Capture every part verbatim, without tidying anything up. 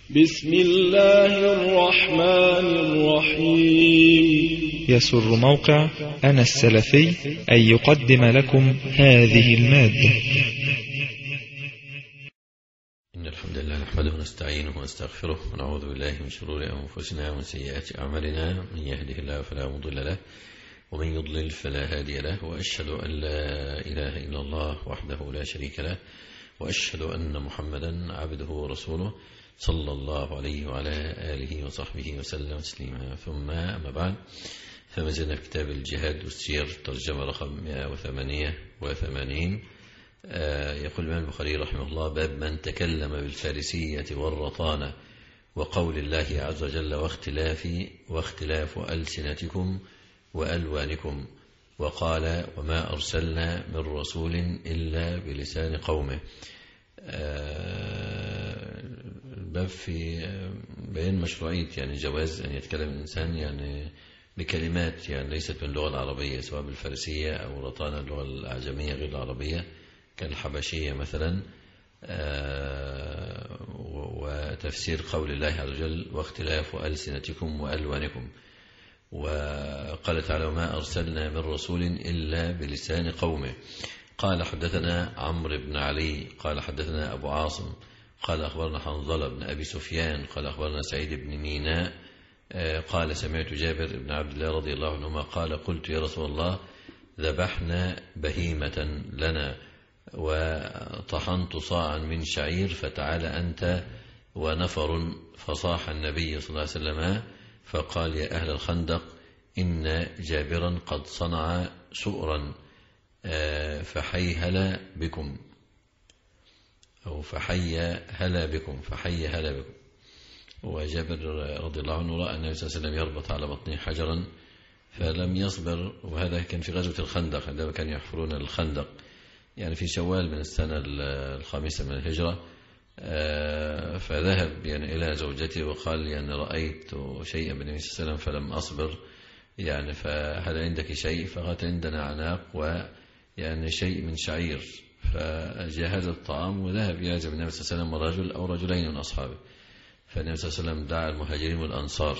بسم الله الرحمن الرحيم. يسر موقع أنا السلفي أن يقدم لكم هذه المادة. إن الحمد لله نحمده ونستعينه ونستغفره ونعوذ بالله من شرور أنفسنا ومن سيئات أعمالنا، من يهده الله فلا مضل له ومن يضلل فلا هادي له، وأشهد أن لا إله إلا الله وحده لا شريك له، وأشهد أن محمدا عبده ورسوله صلى الله عليه وعلى آله وصحبه وسلم تسليما. ثم أما بعد، فما زلنا في كتاب الجهاد والسير، ترجمة رقم مئة وثمانية وثمانين. يقول الإمام البخاري رحمه الله: باب من تكلم بالفارسية والرطانة وقول الله عز وجل واختلاف واختلاف ألسنتكم وألوانكم، وقال وما أرسلنا من رسول إلا بلسان قومه. الباب في بيان مشروعية يعني جواز أن يتكلم الإنسان يعني بكلمات يعني ليست من اللغة العربية، سواء بالفارسية أو رطانة اللغة الأعجمية غير العربية كالحبشية مثلا. وتفسير قول الله عز وجل واختلاف ألسنتكم وألوانكم، وقال تعالى وما أرسلنا من رسول إلا بلسان قومه. قال حدثنا عمرو بن علي قال حدثنا أبو عاصم قال أخبرنا حنظلة بن أبي سفيان قال أخبرنا سعيد بن ميناء قال سمعت جابر بن عبد الله رضي الله عنهما قال قلت يا رسول الله ذبحنا بهيمة لنا وطحنت صاعا من شعير فتعال أنت ونفر، فصاح النبي صلى الله عليه وسلم فقال يا أهل الخندق إن جابرا قد صنع سؤرا فحي هلا بكم أو فحي هلا بكم فحي هلا بكم. وجابر رضي الله عنه رأى النبي صلى الله عليه وسلم يربط على بطنه حجرا فلم يصبر، وهذا كان في غزوة الخندق عندما كانوا يحفرون الخندق يعني في شوال من السنة الخامسة من الهجرة. فذهب يعني إلى زوجته وقال يعني رأيت شيئا بالنبي صلى الله عليه وسلم فلم أصبر، يعني فهل عندك شيء؟ فقالت عندنا عناق ويعني شيء من شعير، فجهز الطعام وذهب يعزم النبي صلى الله عليه وسلم رجل أو رجلين من أصحابه. فالنبي صلى الله عليه وسلم دعا المهاجرين والأنصار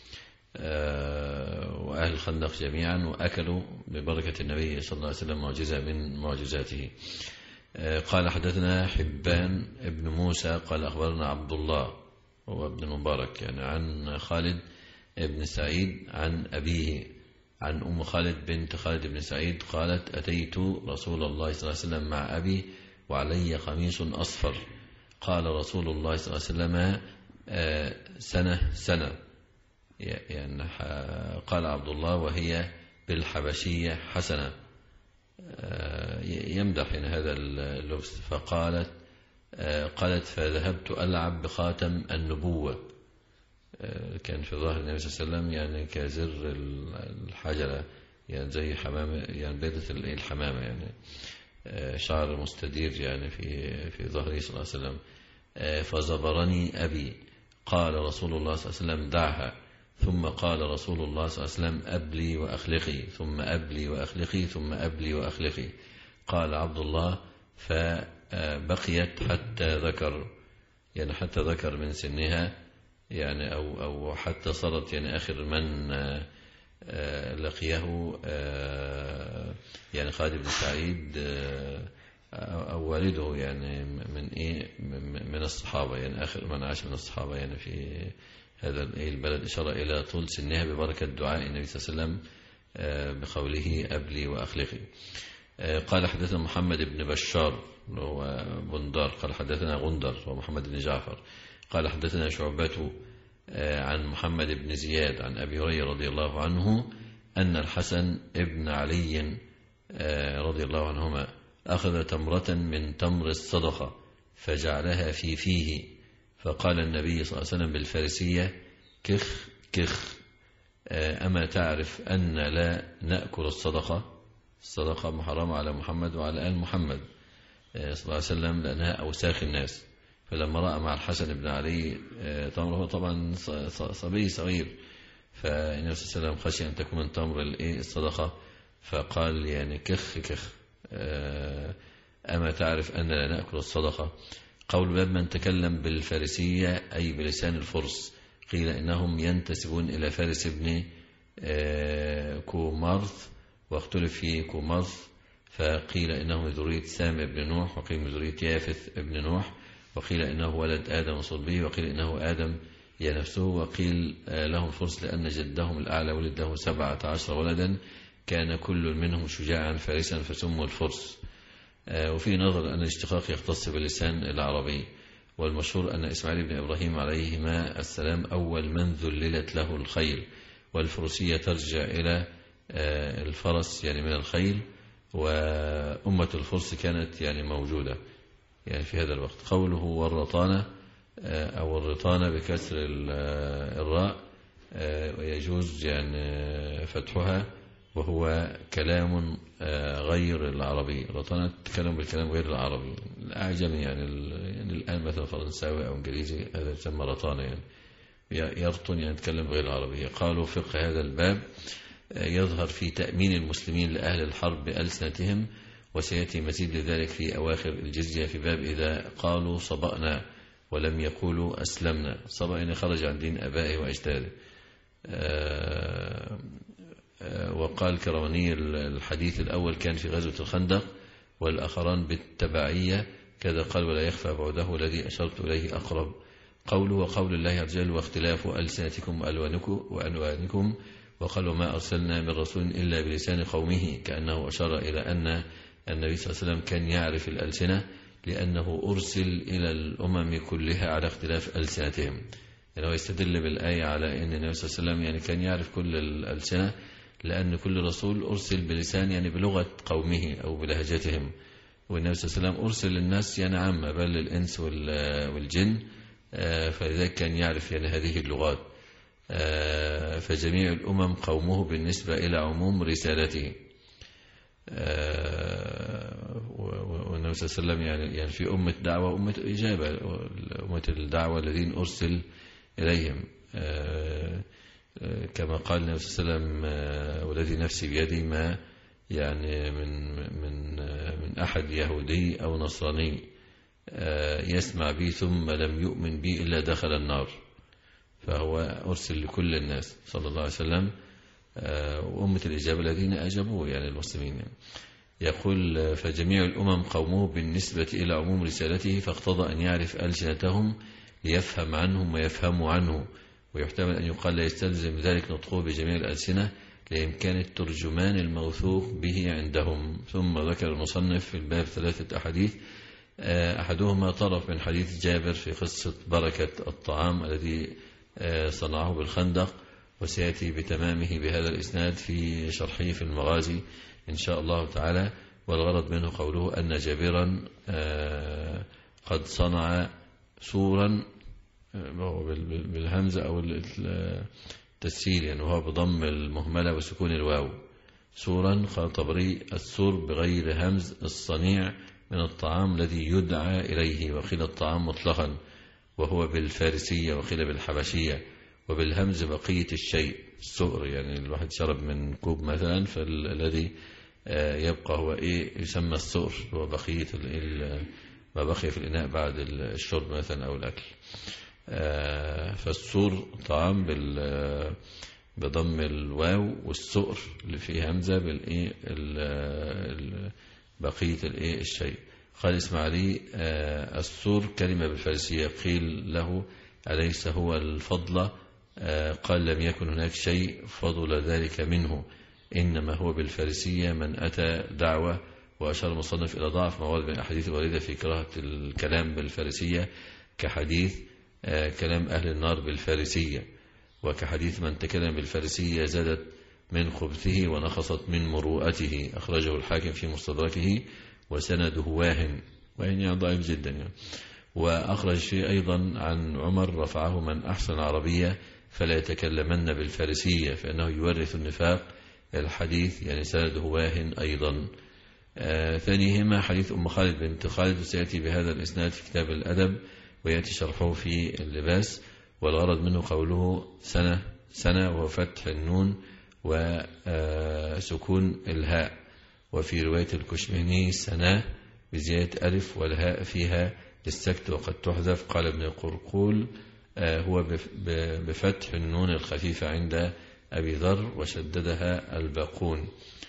وأهل الخندق جميعا وأكلوا ببركة النبي صلى الله عليه وسلم معجزة من معجزاته. قال حدثنا حبان ابن موسى قال أخبرنا عبد الله هو ابن المبارك يعني عن خالد ابن سعيد عن أبيه عن أم خالد بنت خالد بن سعيد قالت أتيت رسول الله صلى الله عليه وسلم مع أبي وعلي قميص أصفر، قال رسول الله صلى الله عليه وسلم سنة سنة، يعني قال عبد الله وهي بالحبشية حسنة، يمدح إن هذا اللبس. فقالت قالت فذهبت ألعب بخاتم النبوة، كان في ظهر النبي صلى الله عليه وسلم يعني كزر الحجرة يعني زي حمامة يعني بيضة الحمامة يعني شعر مستدير يعني في في ظهره صلى الله عليه وسلم. فزبرني أبي، قال رسول الله صلى الله عليه وسلم دعها، ثم قال رسول الله صلى الله عليه وسلم أبلي وأخلقي ثم أبلي وأخلقي ثم أبلي وأخلقي. قال عبد الله فبقيت حتى ذكر يعني حتى ذكر من سنها يعني أو أو حتى صارت يعني آخر من لقيه يعني خالد بن سعيد أو والده يعني من إيه من الصحابة يعني آخر من عاش من الصحابة يعني في هذا البلد، إشارة إلى طول سنها ببركة دعاء النبي صلى الله عليه وسلم بقوله أبلي وأخلقي. قال حدثنا محمد بن بشار وهو بندار قال حدثنا غندر ومحمد بن جعفر قال حدثنا شعبة عن محمد بن زياد عن أبي هريرة رضي الله عنه أن الحسن ابن علي رضي الله عنهما أخذ تمرة من تمر الصدقة فجعلها في فيه، فقال النبي صلى الله عليه وسلم بالفارسية كخ كخ أما تعرف أن لا نأكل الصدقة؟ الصدقة محرمة على محمد وعلى آل محمد صلى الله عليه وسلم لأنها أوساخ الناس. فلما رأى مع الحسن بن علي تمر، هو طبعا صبي صغير، فالنبي صلى الله عليه وسلم خشي أن تكون من تمر الصدقة فقال يعني كخ كخ أما تعرف أن لا نأكل الصدقة؟ قول باب من تكلم بالفارسية أي بلسان الفرس، قيل إنهم ينتسبون إلى فارس بن كومارث، واختلف في كومارث، فقيل إنه ذرية سام بن نوح، وقيل من ذرية يافث بن نوح، وقيل إنه ولد آدم صلبه، وقيل إنه آدم يا نفسه، وقيل لهم الفرس لأن جدهم الأعلى ولد له سبعة عشر ولدا كان كل منهم شجاعا فارسا فسموا الفرس. وفي نظر أن الاشتقاق يختص باللسان العربي، والمشهور أن إسماعيل بن إبراهيم عليهما السلام أول من ذللت له الخيل، والفروسية ترجع إلى الفرس يعني من الخيل، وأمة الفرس كانت يعني موجودة يعني في هذا الوقت. قوله والرطانة أو الرطانة بكسر الراء ويجوز يعني فتحها، وهو كلام غير العربي. رطانة تكلم بالكلام غير العربي الأعجمي، يعني, يعني الآن مثلا فرنساوي أو إنجليزي هذا يسمى رطانة، يعني يرطن يعني يتكلم غير العربي. قالوا فقه هذا الباب يظهر في تأمين المسلمين لأهل الحرب بألسنتهم، وسيأتي مزيد لذلك في أواخر الجزية في باب إذا قالوا صبأنا ولم يقولوا أسلمنا. صبأ يعني خرج عن دين أبائه وأجداده. وقال كرواني الحديث الأول كان في غزوة الخندق، والآخران بالتبعية كذا قال ولا يخفى بعده الذي أشرت إليه أقرب. قوله وقول الله عز وجل واختلاف ألسنتكم وألوانكم، وقال وما أرسلنا من رسول إلا بلسان قومه، كأنه أشار إلى أن النبي صلى الله عليه وسلم كان يعرف الألسنة لأنه أرسل إلى الأمم كلها على اختلاف ألسنتهم. يعني هو يستدل بالآية على أن النبي صلى الله عليه وسلم يعني كان يعرف كل الألسنة، لأن كل رسول أرسل بلسان يعني بلغة قومه أو بلهجتهم، والنبي صلى الله عليه وسلم أرسل للناس يعني عامة بل للإنس والجن، فلذلك كان يعرف يعني هذه اللغات. فجميع الأمم قومه بالنسبة إلى عموم رسالته. والنبي صلى الله عليه وسلم يعني يعني في أمة دعوة وأمة إجابة، أمة الدعوة الذين أرسل إليهم، كما قال النبي صلى الله عليه وسلم والذي نفسي بيدي ما يعني من من من أحد يهودي أو نصراني يسمع بي ثم لم يؤمن بي إلا دخل النار. فهو أرسل لكل الناس صلى الله عليه وسلم، وأمة الإجابة الذين أجابوه يعني المسلمين يعني. يقول فجميع الأمم قومه بالنسبة إلى عموم رسالته، فاقتضى أن يعرف ألسنتهم ليفهم عنهم ويفهموا عنه، ويحتمل أن يقال لا يستلزم ذلك نطقه بجميع الألسنة لإمكان الترجمان الموثوق به عندهم. ثم ذكر المصنف في الباب ثلاثة أحاديث، أحدهما طرف من حديث جابر في قصة بركة الطعام الذي صنعه بالخندق، وسيأتي بتمامه بهذا الإسناد في شرحه في المغازي إن شاء الله تعالى. والغرض منه قوله أن جابرا قد صنع سورا بالهمزة أو التسهيل، يعني وهو بضم المهملة وسكون الواو. سورا قال طبري السور بغير همز الصنيع من الطعام الذي يدعى إليه، وقيل الطعام مطلقا وهو بالفارسية، وقيل بالحبشية، وبالهمز بقية الشيء السؤر، يعني الواحد شرب من كوب مثلا فالذي يبقى هو إيه يسمى السؤر، هو بقية ما بقي في الإناء بعد الشرب مثلا أو الأكل. فالسور طعام بضم الواو، والسؤر اللي فيه همزة بالإيه بقية الإيه الشيء. قال إسماعيلي السور كلمة بالفارسية، قيل له أليس هو الفضل؟ قال لم يكن هناك شيء فضل ذلك منه، إنما هو بالفارسية من أتى دعوة. وأشار المصنف إلى ضعف موارد من الأحاديث الواردة في كراهة الكلام بالفارسية، كحديث كلام أهل النار بالفارسية، وكحديث من تكلم بالفارسية زادت من خبثه ونقصت من مروءته، أخرجه الحاكم في مستدركه وسنده واهن، وإن يعني ضعيف جدا يعني. وأخرج فيه أيضا عن عمر رفعه من أحسن العربية فلا يتكلمن بالفارسية فإنه يورث النفاق، الحديث يعني سنده واهن أيضا. آه ثانيهما حديث أم خالد بنت خالد، وسيأتي بهذا الإسناد في كتاب الأدب، ويأتي شرحه في اللباس. والغرض منه قوله سنة سنة وهو فتح النون وسكون الهاء، وفي رواية الكشمهني سنة بزيادة ألف والهاء فيها للسكت وقد تحذف. قال ابن قرقول هو بفتح النون الخفيفة عند أبي ذر وشددها الباقون،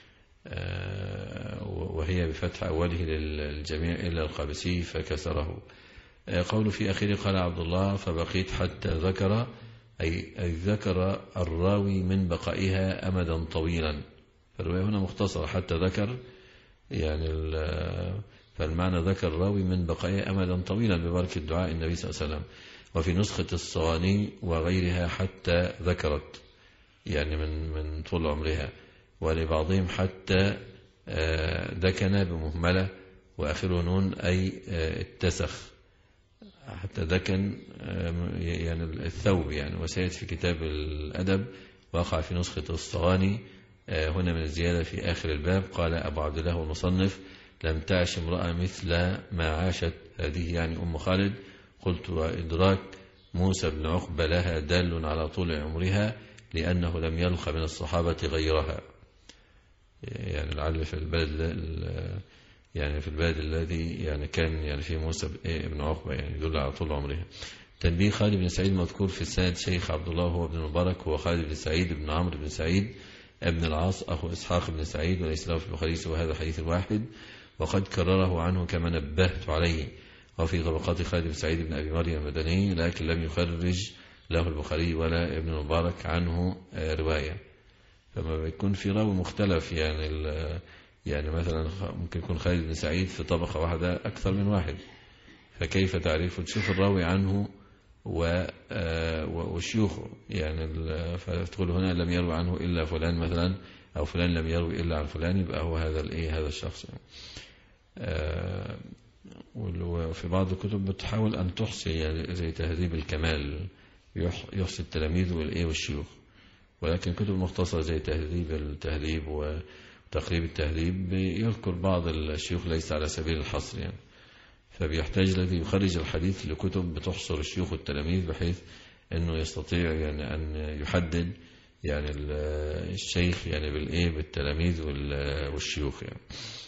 وهي بفتح أوله للجميع إلا القابسي فكسره. قول في أخير قال عبد الله فبقيت حتى ذكر، أي ذكر الراوي من بقائها أمدا طويلا، فالرواية هنا مختصرة حتى ذكر، يعني فالمعنى ذكر الراوي من بقائها أمدا طويلا ببركة دعاء النبي صلى الله عليه وسلم. وفي نسخة الصواني وغيرها حتى ذكرت، يعني من من طول عمرها، ولبعضهم حتى دكن بمهملة وآخره نون أي اتسخ، حتى دكن يعني الثوب يعني. وسيأتي في كتاب الأدب وقع في نسخة الصواني هنا من الزيادة في آخر الباب. قال أبو عبد الله المصنف لم تعش امرأة مثل ما عاشت هذه، يعني أم خالد. قلت وإدراك موسى بن عقبة لها دال على طول عمرها لأنه لم يلق من الصحابة غيرها، يعني لعل في البلد يعني في البلد الذي يعني كان يعني فيه موسى بن عقبة يعني يدل على طول عمرها. تنبيه خالد بن سعيد مذكور في السند شيخ عبد الله هو ابن المبارك، هو خالد بن سعيد بن عمرو بن سعيد ابن العاص أخو إسحاق بن سعيد، وليس له في البخاري سوى هذا الحديث الواحد، وقد كرره عنه كما نبهت عليه. وفي طبقات خالد بن سعيد بن أبي مريم المدني، لكن لم يخرج له البخاري ولا ابن المبارك عنه رواية. فما بيكون في راوي مختلف، يعني يعني مثلا ممكن يكون خالد بن سعيد في طبقة واحدة أكثر من واحد، فكيف تعرفه؟ تشوف الراوي عنه وشيوخه، يعني فتقول هنا لم يروي عنه إلا فلان مثلا، أو فلان لم يروي إلا عن فلان، يبقى هو هذا الإيه هذا الشخص. وفي بعض الكتب بتحاول أن تحصي، يعني زي تهذيب الكمال يحصي التلاميذ والإيه والشيوخ، ولكن كتب مختصرة زي تهذيب التهذيب وتقريب التهذيب يذكر بعض الشيوخ ليس على سبيل الحصر يعني. فبيحتاج الذي يخرج الحديث لكتب بتحصر الشيوخ والتلاميذ بحيث أنه يستطيع يعني أن يحدد يعني الشيخ يعني بالإيه بالتلاميذ والشيوخ يعني.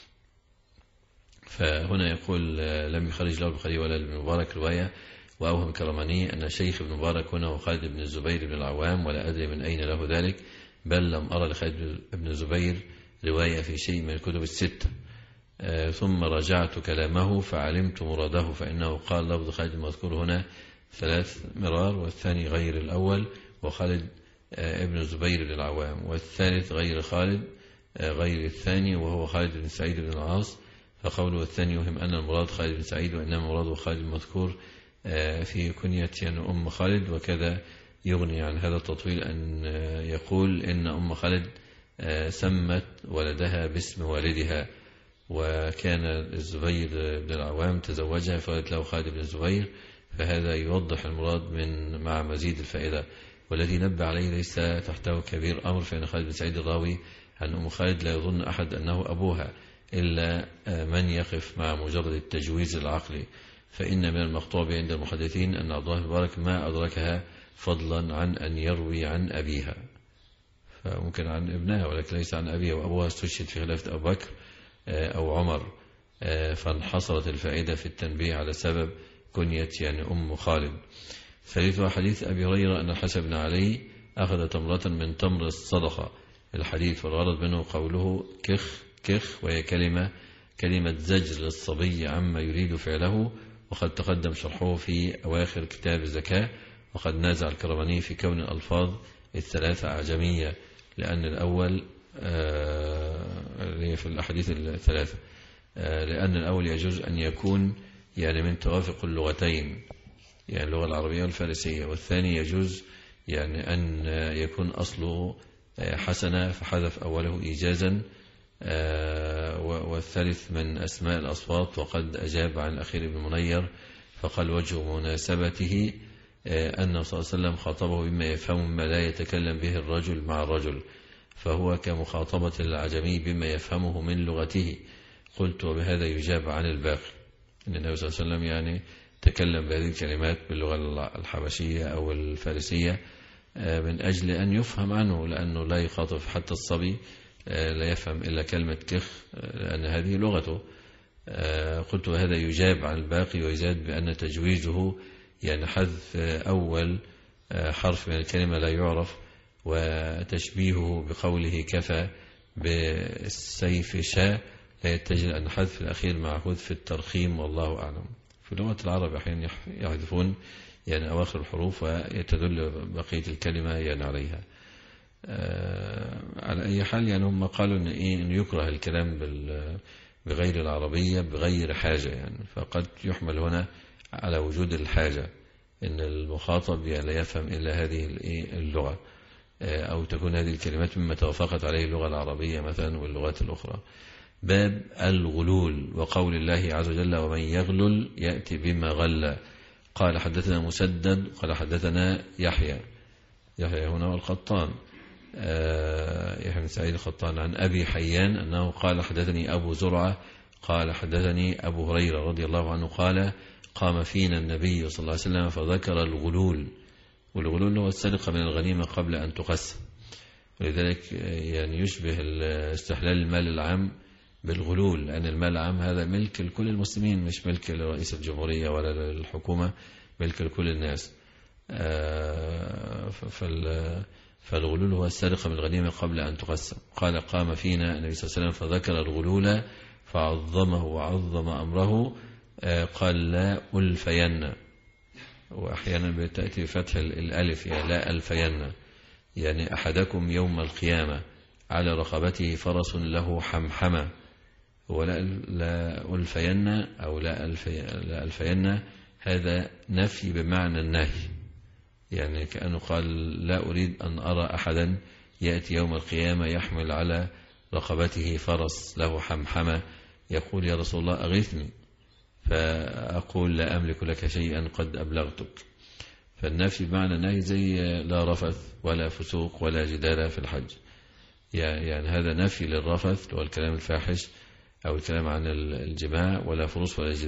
فهنا يقول لم يخرج له البخاري ولا ابن مبارك رواية. وأوهم كرماني أن شيخ ابن مبارك هنا هو خالد بن الزبير بن العوام، ولا أدري من أين له ذلك، بل لم أرى لخالد بن الزبير رواية في شيء من الكتب الستة. آه ثم رجعت كلامه فعلمت مراده، فإنه قال لفظ خالد المذكور هنا ثلاث مرار، والثاني غير الأول وخالد آه ابن الزبير بن العوام، والثالث غير خالد آه غير الثاني وهو خالد بن سعيد بن العاص. فقوله الثاني يوهم أن المراد خالد بن سعيد، وإنما مراده خالد المذكور في كنية يعني أم خالد. وكذا يغني عن هذا التطويل أن يقول إن أم خالد سمت ولدها باسم والدها، وكان الزبير بن العوام تزوجها فولد له خالد بن الزبير، فهذا يوضح المراد من مع مزيد الفائدة. والذي نبه عليه ليس تحته كبير أمر، فإن خالد بن سعيد الراوي عن أم خالد لا يظن أحد أنه أبوها إلا من يقف مع مجرد التجويز العقلي، فإن من المخطوب عند المحدثين أن عبد الله المبارك ما أدركها فضلا عن أن يروي عن أبيها، فممكن عن ابنها ولكن ليس عن أبيها، وأبوها استشهد في خلافة أبو بكر أو عمر، فانحصرت الفائدة في التنبيه على سبب كنية يعني أم خالد. ثالثها حديث أبي هريرة أن الحسن بن علي أخذ تمرة من تمر الصدقة الحديث، والغرض منه قوله كخ كخ، وهي كلمة كلمة زجر للصبي عما يريد فعله، وقد تقدم شرحه في أواخر كتاب الزكاة. وقد نازع الكرماني في كون الألفاظ الثلاثة أعجمية، لأن الأول آه في الأحاديث الثلاثة آه لأن الأول يجوز أن يكون يعني من توافق اللغتين، يعني اللغة العربية والفارسية، والثاني يجوز يعني أن يكون أصله حسنة فحذف أوله إيجازا، آه والثالث من أسماء الأصوات. وقد أجاب عن الأخير ابن منير فقال وجه مناسبته آه أنه صلى الله عليه وسلم خاطبه بما يفهم ما لا يتكلم به الرجل مع الرجل، فهو كمخاطبة العجمي بما يفهمه من لغته. قلت وبهذا يجاب عن الباقي، أن النبي صلى الله عليه وسلم يعني تكلم بهذه الكلمات باللغة الحبشية أو الفارسية آه من أجل أن يفهم عنه، لأنه لا يخاطب حتى الصبي لا يفهم إلا كلمة كخ، لأن هذه لغته. قلت وهذا يجاب عن الباقي ويزاد بأن تجويزه يعني حذف أول حرف من الكلمة لا يعرف، وتشبيهه بقوله كفى بالسيف شاء لا يتجه أن حذف الأخير معهود في الترخيم، والله أعلم. في لغة العرب أحيانا يحذفون يعني أواخر الحروف ويتدل بقية الكلمة يعني عليها. آه على أي حال يعني هم قالوا إن إيه إن يكره الكلام بغير العربية بغير حاجة، يعني فقد يحمل هنا على وجود الحاجة، إن المخاطب لا يفهم إلا هذه اللغة، أو تكون هذه الكلمات مما توافقت عليه اللغة العربية مثلا واللغات الأخرى. باب الغلول وقول الله عز وجل ومن يغلل يأتي بما غل. قال حدثنا مسدد قال حدثنا يحيى يحيى هنا والقطان يحيى بن سعيد القطان عن أبي حيان أنه قال حدثني أبو زرعة قال حدثني أبو هريرة رضي الله عنه قال قام فينا النبي صلى الله عليه وسلم فذكر الغلول، والغلول هو السرقة من الغنيمة قبل أن تقسم، ولذلك يعني يشبه استحلال المال العام بالغلول، لأن المال العام هذا ملك لكل المسلمين، مش ملك لرئيس الجمهورية ولا للحكومة، ملك لكل الناس. فالغلول هو السرقة من الغنيمة قبل أن تقسم. قال قام فينا النبي صلى الله عليه وسلم فذكر الغلول فعظمه وعظم أمره، قال لا ألفين، وأحيانا بتأتي بفتح الألف يعني لا ألفين، يعني أحدكم يوم القيامة على رقبته فرس له حمحمة، ولا لا ألفين أو لا ألفين, لا ألفين هذا نفي بمعنى النهي، يعني كأنه قال لا أريد أن أرى أحدا يأتي يوم القيامة يحمل على رقبته فرس له حمحمة يقول يا رسول الله أغثني، فأقول لا أملك لك شيئا قد أبلغتك. فالنفي بمعنى النهي زي لا رفث ولا فسوق ولا جدال في الحج، يعني هذا نفي للرفث هو الكلام الفاحش أو الكلام عن الجماع، ولا فروس ولا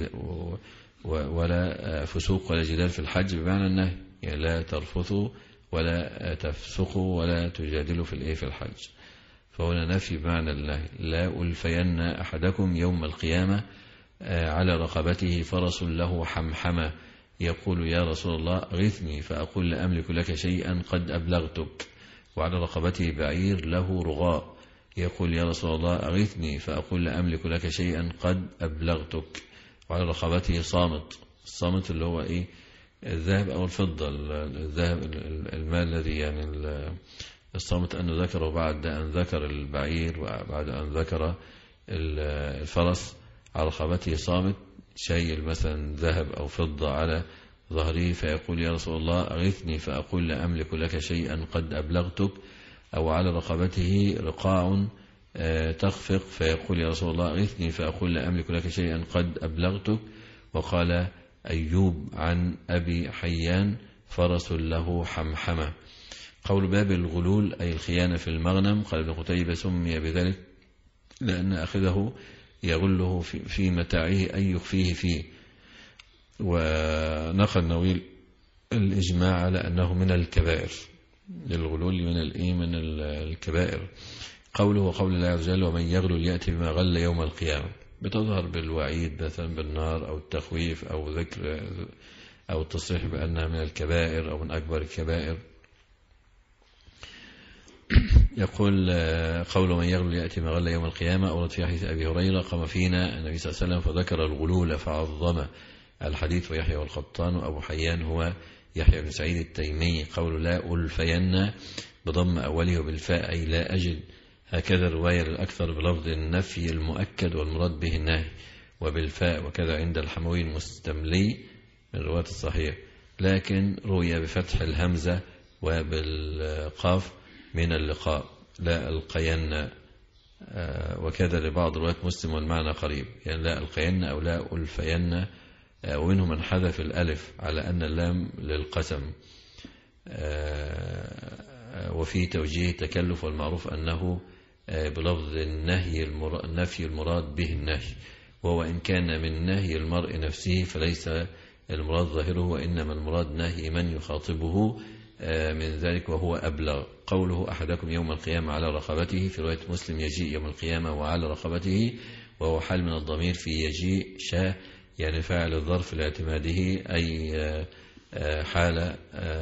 ولا فسوق ولا جدال في الحج بمعنى النهي، يعني لا ترفثوا ولا تفسقوا ولا تجادلوا في الايه في الحج. فهنا نفي بمعنى النهي. لا ألفين أحدكم يوم القيامة على رقبته فرس له حمحمة يقول يا رسول الله أغثني، فأقول لا أملك لك شيئا قد أبلغتك. وعلى رقبته بعير له رغاء يقول يا رسول الله أغثني، فأقول لا أملك لك شيئا قد أبلغتك. وعلى رقبته صامت، الصامت اللي هو إيه الذهب أو الفضة، الذهب المال الذي يعني الصامت أنه ذكره بعد أن ذكر البعير وبعد أن ذكر الفرس. على رقبته صامت شيء مثلا ذهب أو فضة على ظهره، فيقول يا رسول الله أغثني، فأقول لا أملك لك شيئا قد أبلغتك. أو على رقبته رقاع تخفق فيقول يا رسول الله أغثني، فأقول لا أملك لك شيئا قد أبلغتك. وقال أيوب عن أبي حيان فرس له حمحمة. قول باب الغلول أي الخيانة في المغنم. قال ابن قتيبة سمي بذلك لأن أخذه يغله في متاعه أي يخفيه فيه. ونقل النووي الإجماع على أنه من الكبائر، للغلول من الإيه من الكبائر. قوله وقول الله عز وجل ومن يغلل يأتي بما غل يوم القيامة، بتظهر بالوعيد مثلا بالنار أو التخويف أو ذكر أو التصريح بأنها من الكبائر أو من أكبر الكبائر. يقول قول من يغلل يأتي ما غل يوم القيامة أورد في حديث أبي هريرة قام فينا النبي صلى الله عليه وسلم فذكر الغلول فعظم الحديث. ويحيى والقطان وأبو حيان هو يحيى بن سعيد التيمي. قول لا ألفين بضم أوله بالفاء أي لا أجد، هكذا الرواية الأكثر بلفظ النفي المؤكد والمراد به النهي وبالفاء، وكذا عند الحموي المستملي من رواية الصحيح، لكن روي بفتح الهمزة وبالقاف من اللقاء لا ألقين، وكذا لبعض روايات مسلم والمعنى قريب، يعني لا ألقين أو لا ألفين. ومنهم من حذف الألف على أن اللام للقسم. وفي توجيه تكلف والمعروف أنه بلفظ النهي النفي المراد به النهي، وهو إن كان من نهي المرء نفسه فليس المراد ظاهره، وإنما المراد نهي من يخاطبه من ذلك وهو أبلغ. قوله أحدكم يوم القيامة على رقبته في رواية مسلم يجيء يوم القيامة وعلى رقبته، وهو حال من الضمير في يجيء شاء، يعني فاعل الظرف لاعتماده، أي حالة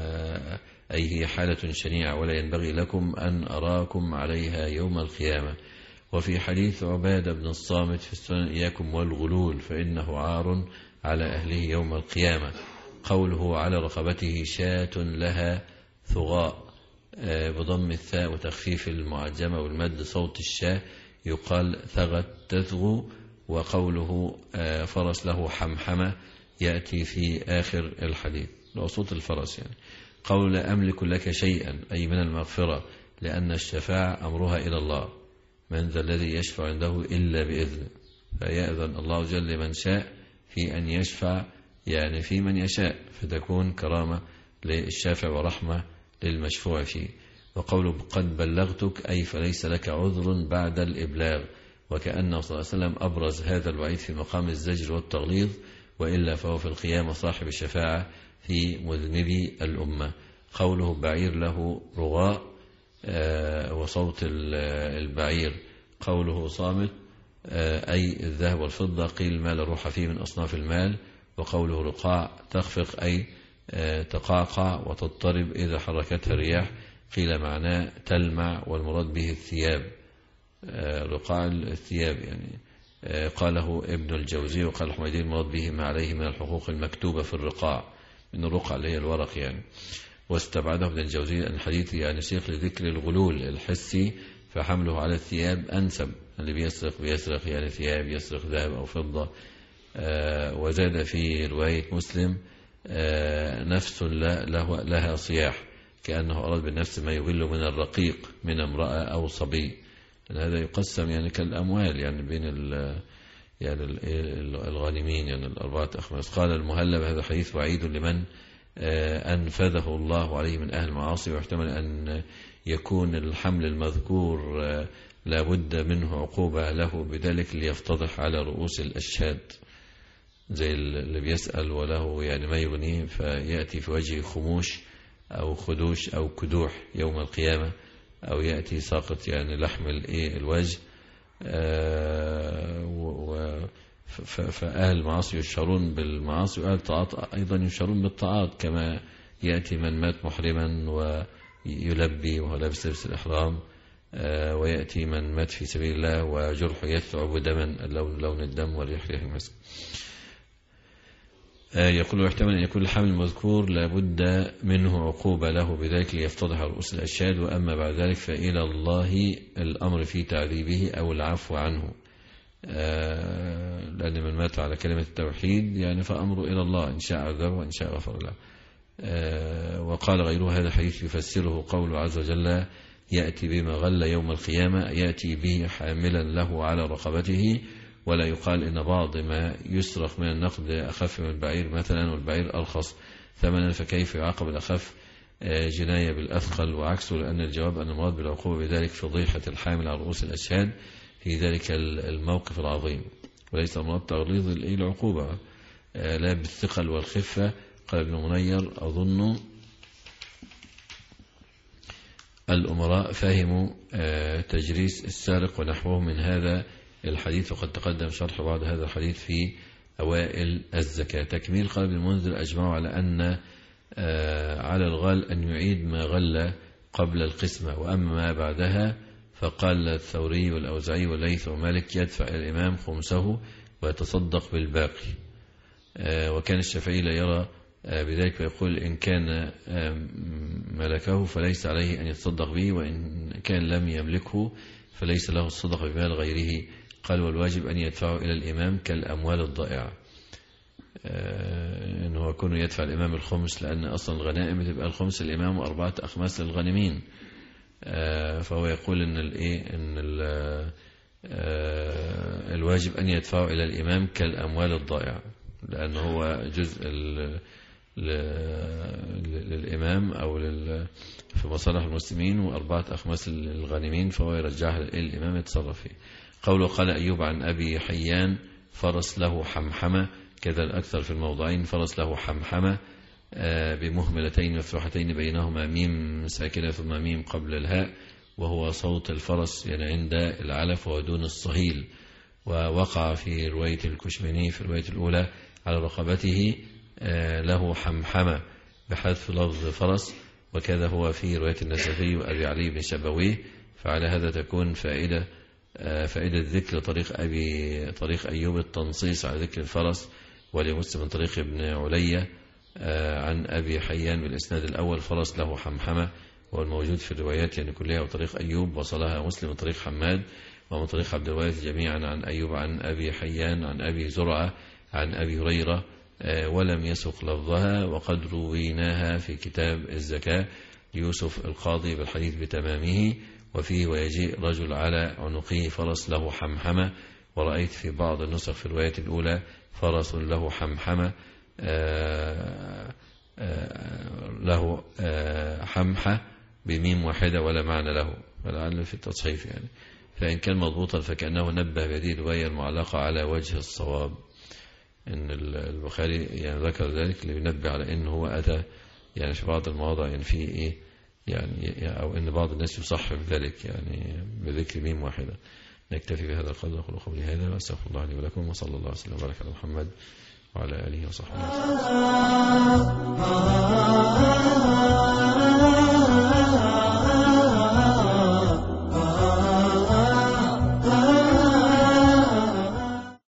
أي هي حالة شنيعة ولا ينبغي لكم أن أراكم عليها يوم القيامة. وفي حديث عبادة بن الصامت في السنن إياكم والغلول فإنه عار على أهله يوم القيامة. قوله على رقبته شاة لها ثغاء بضم الثاء وتخفيف المعجمة والمد صوت الشاة يقال ثغت تثغو. وقوله فرس له حمحمة يأتي في آخر الحديث لو صوت الفرس يعني. قول أملك لك شيئا أي من المغفرة، لأن الشفاعة أمرها إلى الله، من ذا الذي يشفع عنده إلا بإذنه، فيأذن الله جل من شاء في أن يشفع يعني في من يشاء، فتكون كرامة للشافع ورحمة للمشفوع فيه. وقوله قد بلغتك أي فليس لك عذر بعد الإبلاغ، وكأنه صلى الله عليه وسلم أبرز هذا الوعيد في مقام الزجر والتغليظ، وإلا فهو في القيامة صاحب الشفاعة في مذنبي الأمة. قوله بعير له رغاء وصوت البعير. قوله صامت أي الذهب والفضة، قيل ما لا روح فيه من أصناف المال. وقوله رقاع تخفق أي تقاقع وتضطرب إذا حركتها الرياح، قيل معناه تلمع والمراد به الثياب، رقاع الثياب يعني. قاله ابن الجوزي وقال الحميدي المراد به ما عليه من الحقوق المكتوبة في الرقاع، من الرقع اللي هي الورق يعني. واستبعده ابن الجوزي أن الحديث يعني شيخ لذكر الغلول الحسي، فحمله على الثياب أنسب، اللي بيسرق بيسرق يعني ثياب، يسرق ذهب أو فضة. آه وزاد في رواية مسلم آه نفس له لها صياح، كأنه أراد بالنفس ما يغل من الرقيق من امرأة أو صبي. هذا يقسم يعني كالأموال يعني بين يعني الغانمين يعني الأربعة أخماس. قال المهلب هذا حديث وعيد لمن أنفذه الله عليه من أهل المعاصي، ويحتمل أن يكون الحمل المذكور لابد منه عقوبة له بذلك ليفتضح على رؤوس الأشهاد، زي اللي بيسأل وله يعني ما يغنيه فيأتي في وجهه خموش أو خدوش أو كدوح يوم القيامة، أو يأتي ساقط يعني لحم الوجه. فأهل المعاصي يشعرون بالمعاصي، وأهل الطاعات أيضا يشعرون بالطاعات، كما يأتي من مات محرما ويلبي وهو لابس لبس الإحرام، ويأتي من مات في سبيل الله وجرحه يثعب دما اللون لون الدم والريح ريح المسك. يقول يحتمل أن يكون الحمل المذكور لابد منه عقوبة له بذلك ليفتضح رؤوس الأشهاد، وأما بعد ذلك فإلى الله الأمر في تعذيبه أو العفو عنه، لأن من مات على كلمة التوحيد يعني فأمره إلى الله، إن شاء عذبه وإن شاء غفر له. وقال غيره هذا الحديث يفسره قوله عز وجل يأتي بما غل يوم القيامة، يأتي به حاملا له على رقبته. ولا يقال إن بعض ما يسرق من النقد أخف من البعير مثلا، والبعير أرخص ثمنا، فكيف يعاقب الأخف جناية بالأثقل وعكسه، لأن الجواب أن المراد بالعقوبة بذلك فضيحة الحامل على رؤوس الأشهاد في ذلك الموقف العظيم، وليس المراد تغليظ العقوبة لا بالثقل والخفة. قال ابن منير أظن الأمراء فهموا تجريس السارق ونحوه من هذا الحديث، وقد تقدم شرح بعض هذا الحديث في أوائل الزكاة. تكميل قال ابن المنذر أجمعوا على أن على الغال أن يعيد ما غل قبل القسمة، وأما ما بعدها فقال الثوري والأوزعي والليث ومالك يدفع الإمام خمسه ويتصدق بالباقي. وكان الشافعي لا يرى بذلك، فيقول إن كان ملكه فليس عليه أن يتصدق به، وإن كان لم يملكه فليس له الصدقة بمال غيره. قال والواجب أن يدفعه إلى الإمام كالأموال الضائعة، إنه يكون يدفع الإمام الخمس، لأن أصلا الغنائم تبقى الخمس الإمام وأربعة أخماس للغانمين. فهو يقول إن الإيه إن الواجب أن يدفعه إلى الإمام كالأموال الضائعة، لأنه هو جزء للإمام أو في مصالح المسلمين، وأربعة أخماس للغانمين، فهو يرجعها الإمام يتصرف فيه. قوله قال أيوب عن أبي حيان فرس له حمحمة، كذا الأكثر في الموضعين فرس له حمحمة بمهملتين مفتوحتين بينهما ميم ساكنة ثم ميم قبل الهاء، وهو صوت الفرس يعني عند العلف ودون الصهيل. ووقع في رواية الكشميني في الرواية الأولى على رقبته له حمحمة بحذف لفظ فرس، وكذا هو في رواية النسفي وأبي علي بن شبويه. فعلى هذا تكون فائدة فائدة ذكر طريق أبي طريق أيوب التنصيص على ذكر الفرس، ولمسلم من طريق ابن علية عن أبي حيان بالإسناد الأول فرس له حمحمة، والموجود في الروايات يعني كلها وطريق أيوب وصلها مسلم من طريق حماد ومن طريق عبد الوارث جميعا عن أيوب عن أبي حيان عن أبي زرعة عن أبي هريرة ولم يسق لفظها، وقد رويناها في كتاب الزكاة يوسف القاضي بالحديث بتمامه، وفيه ويجيء رجل على عنقه فرس له حمحمة، ورأيت في بعض النسخ في الرواية الأولى فرس له حمحمة آآ آآ له آآ حمحة بميم واحدة ولا معنى له، فلعل في التصحيف يعني. فإن كان مضبوطا فكأنه نبه بهذه الرواية المعلقة على وجه الصواب، إن البخاري يعني ذكر ذلك لينبه على إنه هو أتى يعني في بعض المواضع يعني في إيه يعني، أو إن بعض الناس يصحف ذلك يعني بذكر ميم واحدة. نكتفي بهذا القدر، أقول قولي هذا وأستغفر الله لي ولكم، وصلى الله وسلم وبارك على محمد وعلى آله وصحبه وسلم.